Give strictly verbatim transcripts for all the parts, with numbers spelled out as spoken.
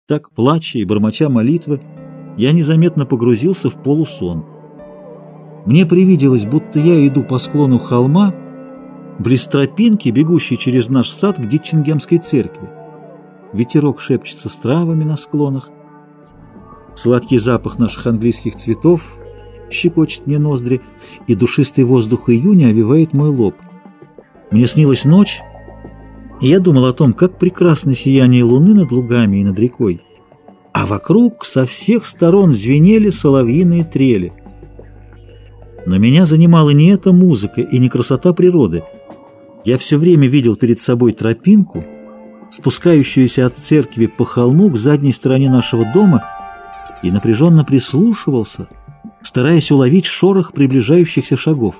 Так, плача и бормоча молитвы, я незаметно погрузился в полусон. Мне привиделось, будто я иду по склону холма, близ тропинки, бегущей через наш сад к Дитчингемской церкви. Ветерок шепчется с травами на склонах. Сладкий запах наших английских цветов щекочет мне ноздри, и душистый воздух июня овевает мой лоб. Мне снилась ночь, и я думал о том, как прекрасно сияние луны над лугами и над рекой, а вокруг со всех сторон звенели соловьиные трели. Но меня занимала не эта музыка и не красота природы. Я все время видел перед собой тропинку, спускающуюся от церкви по холму к задней стороне нашего дома, и напряженно прислушивался, стараясь уловить шорох приближающихся шагов.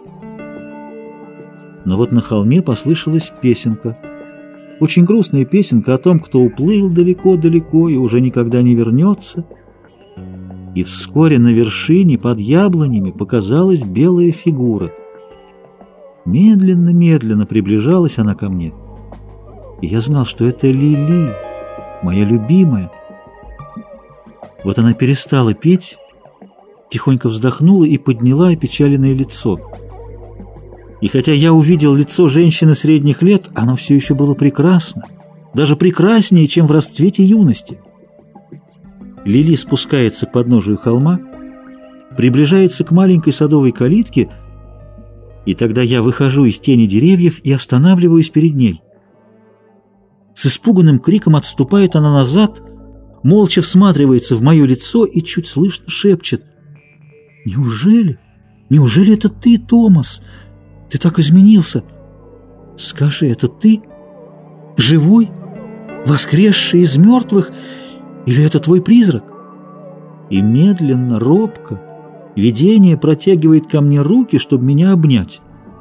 Но вот на холме послышалась песенка. Очень грустная песенка о том, кто уплыл далеко-далеко и уже никогда не вернется. И вскоре на вершине под яблонями показалась белая фигура. Медленно-медленно приближалась она ко мне. И я знал, что это Лили, моя любимая. Вот она перестала петь, тихонько вздохнула и подняла опечаленное лицо. И хотя я увидел лицо женщины средних лет, оно все еще было прекрасно, даже прекраснее, чем в расцвете юности. Лили спускается к подножию холма, приближается к маленькой садовой калитке, и тогда я выхожу из тени деревьев и останавливаюсь перед ней. С испуганным криком отступает она назад, молча всматривается в мое лицо и чуть слышно шепчет: «Неужели? Неужели это ты, Томас? Ты так изменился. Скажи, это ты? Живой? Воскресший из мертвых? Или это твой призрак?» И медленно, робко видение протягивает ко мне руки, чтобы меня обнять.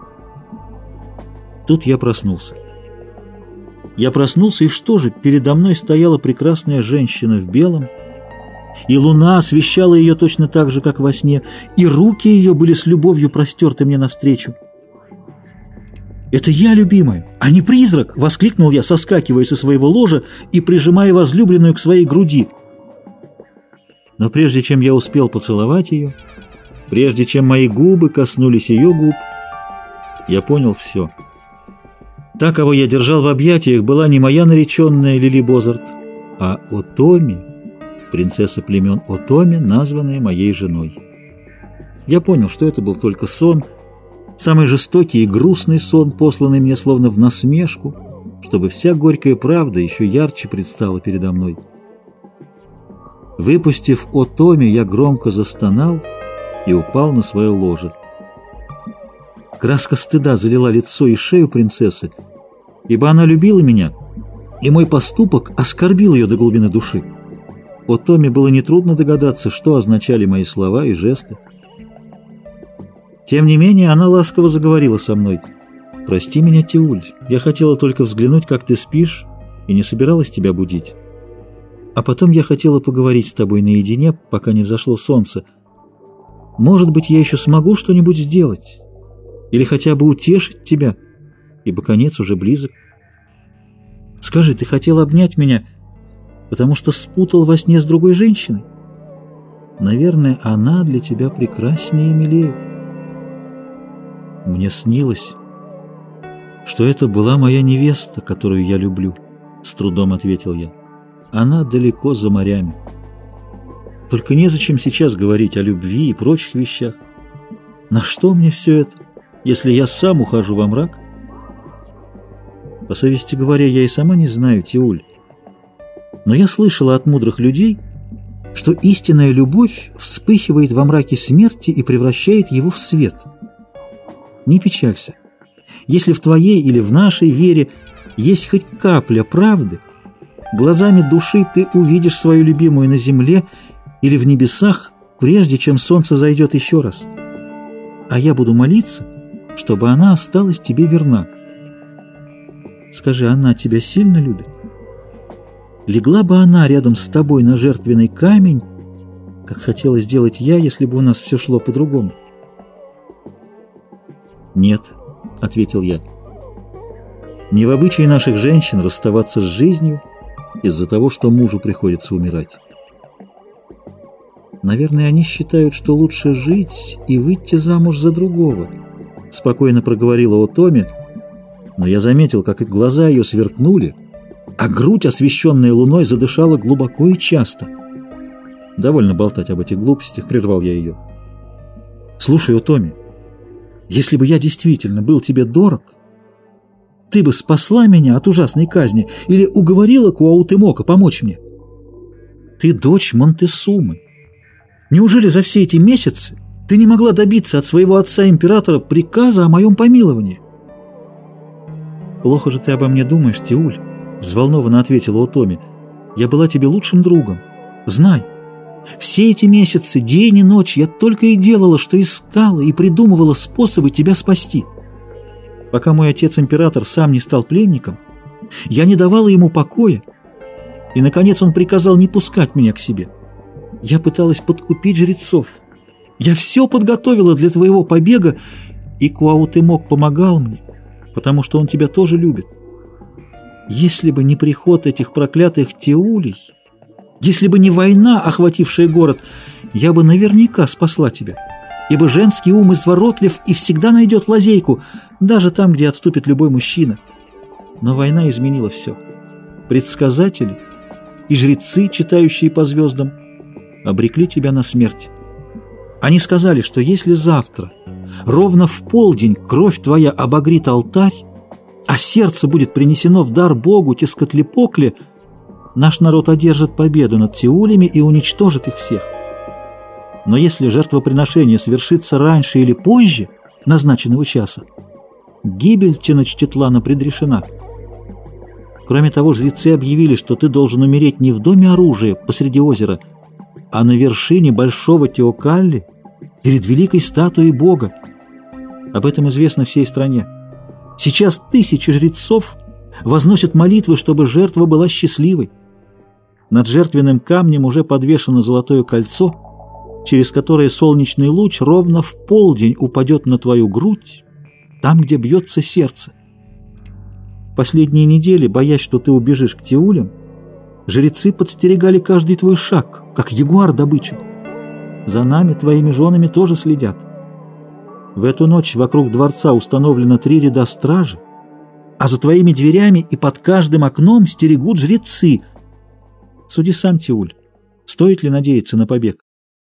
Тут я проснулся. Я проснулся, и что же? Передо мной стояла прекрасная женщина в белом, и луна освещала ее точно так же, как во сне, и руки ее были с любовью простерты мне навстречу. «Это я, любимая, а не призрак!» — воскликнул я, соскакивая со своего ложа и прижимая возлюбленную к своей груди. Но прежде чем я успел поцеловать ее, прежде чем мои губы коснулись ее губ, я понял все. Та, кого я держал в объятиях, была не моя нареченная Лили Бозарт, а Отоми, принцесса племен Отоми, названная моей женой. Я понял, что это был только сон, самый жестокий и грустный сон, посланный мне словно в насмешку, чтобы вся горькая правда еще ярче предстала передо мной. Выпустив Отоми, я громко застонал и упал на свое ложе. Краска стыда залила лицо и шею принцессы, ибо она любила меня, и мой поступок оскорбил ее до глубины души. Отоми было нетрудно догадаться, что означали мои слова и жесты. Тем не менее, она ласково заговорила со мной. «Прости меня, Тиуль, я хотела только взглянуть, как ты спишь, и не собиралась тебя будить. А потом я хотела поговорить с тобой наедине, пока не взошло солнце. Может быть, я еще смогу что-нибудь сделать, или хотя бы утешить тебя, ибо конец уже близок. Скажи, ты хотел обнять меня, потому что спутал во сне с другой женщиной? Наверное, она для тебя прекраснее и милее». Мне снилось, что это была моя невеста, которую я люблю, — с трудом ответил я. Она далеко за морями. Только незачем сейчас говорить о любви и прочих вещах. На что мне все это, если я сам ухожу во мрак? По совести говоря, я и сама не знаю, Тиуль. Но я слышала от мудрых людей, что истинная любовь вспыхивает во мраке смерти и превращает его в свет. Не печалься. Если в твоей или в нашей вере есть хоть капля правды, глазами души ты увидишь свою любимую на земле или в небесах, прежде чем солнце зайдет еще раз. А я буду молиться, чтобы она осталась тебе верна. Скажи, она тебя сильно любит? Легла бы она рядом с тобой на жертвенный камень, как хотела сделать я, если бы у нас все шло по-другому? «Нет», — ответил я, — «не в обычае наших женщин расставаться с жизнью из-за того, что мужу приходится умирать. Наверное, они считают, что лучше жить и выйти замуж за другого, спокойно проговорила Отоми, но я заметил, как и глаза ее сверкнули, а грудь, освещенная луной, задышала глубоко и часто. «Довольно болтать об этих глупостях», — прервал я ее. «Слушай, Отоми, если бы я действительно был тебе дорог, ты бы спасла меня от ужасной казни или уговорила Куаутемока помочь мне? Ты дочь Монтесумы. Неужели за все эти месяцы ты не могла добиться от своего отца-императора приказа о моем помиловании?» «Плохо же ты обо мне думаешь, Тиуль», — взволнованно ответила Отоми. «Я была тебе лучшим другом. Знай, все эти месяцы, день и ночь, я только и делала, что искала и придумывала способы тебя спасти. Пока мой отец-император сам не стал пленником, я не давала ему покоя, и, наконец, он приказал не пускать меня к себе. Я пыталась подкупить жрецов. Я все подготовила для твоего побега, и Куаутемок помогал мне, потому что он тебя тоже любит. Если бы не приход этих проклятых Тиулей, если бы не война, охватившая город, я бы наверняка спасла тебя, ибо женский ум изворотлив и всегда найдет лазейку, даже там, где отступит любой мужчина. Но война изменила все. Предсказатели и жрецы, читающие по звездам, обрекли тебя на смерть. Они сказали, что если завтра, ровно в полдень, кровь твоя обогрит алтарь, а сердце будет принесено в дар Богу Тескотлепокле, наш народ одержит победу над Тиулями и уничтожит их всех. Но если жертвоприношение свершится раньше или позже назначенного часа, гибель Теночтитлана предрешена. Кроме того, жрецы объявили, что ты должен умереть не в доме оружия посреди озера, а на вершине большого Теокалли перед великой статуей Бога. Об этом известно всей стране. Сейчас тысячи жрецов возносят молитвы, чтобы жертва была счастливой. Над жертвенным камнем уже подвешено золотое кольцо, через которое солнечный луч ровно в полдень упадет на твою грудь, там, где бьется сердце. Последние недели, боясь, что ты убежишь к Тиулям, жрецы подстерегали каждый твой шаг, как ягуар добычу. За нами, твоими женами, тоже следят. В эту ночь вокруг дворца установлено три ряда стражи, а за твоими дверями и под каждым окном стерегут жрецы. Суди сам, Тиуль, стоит ли надеяться на побег?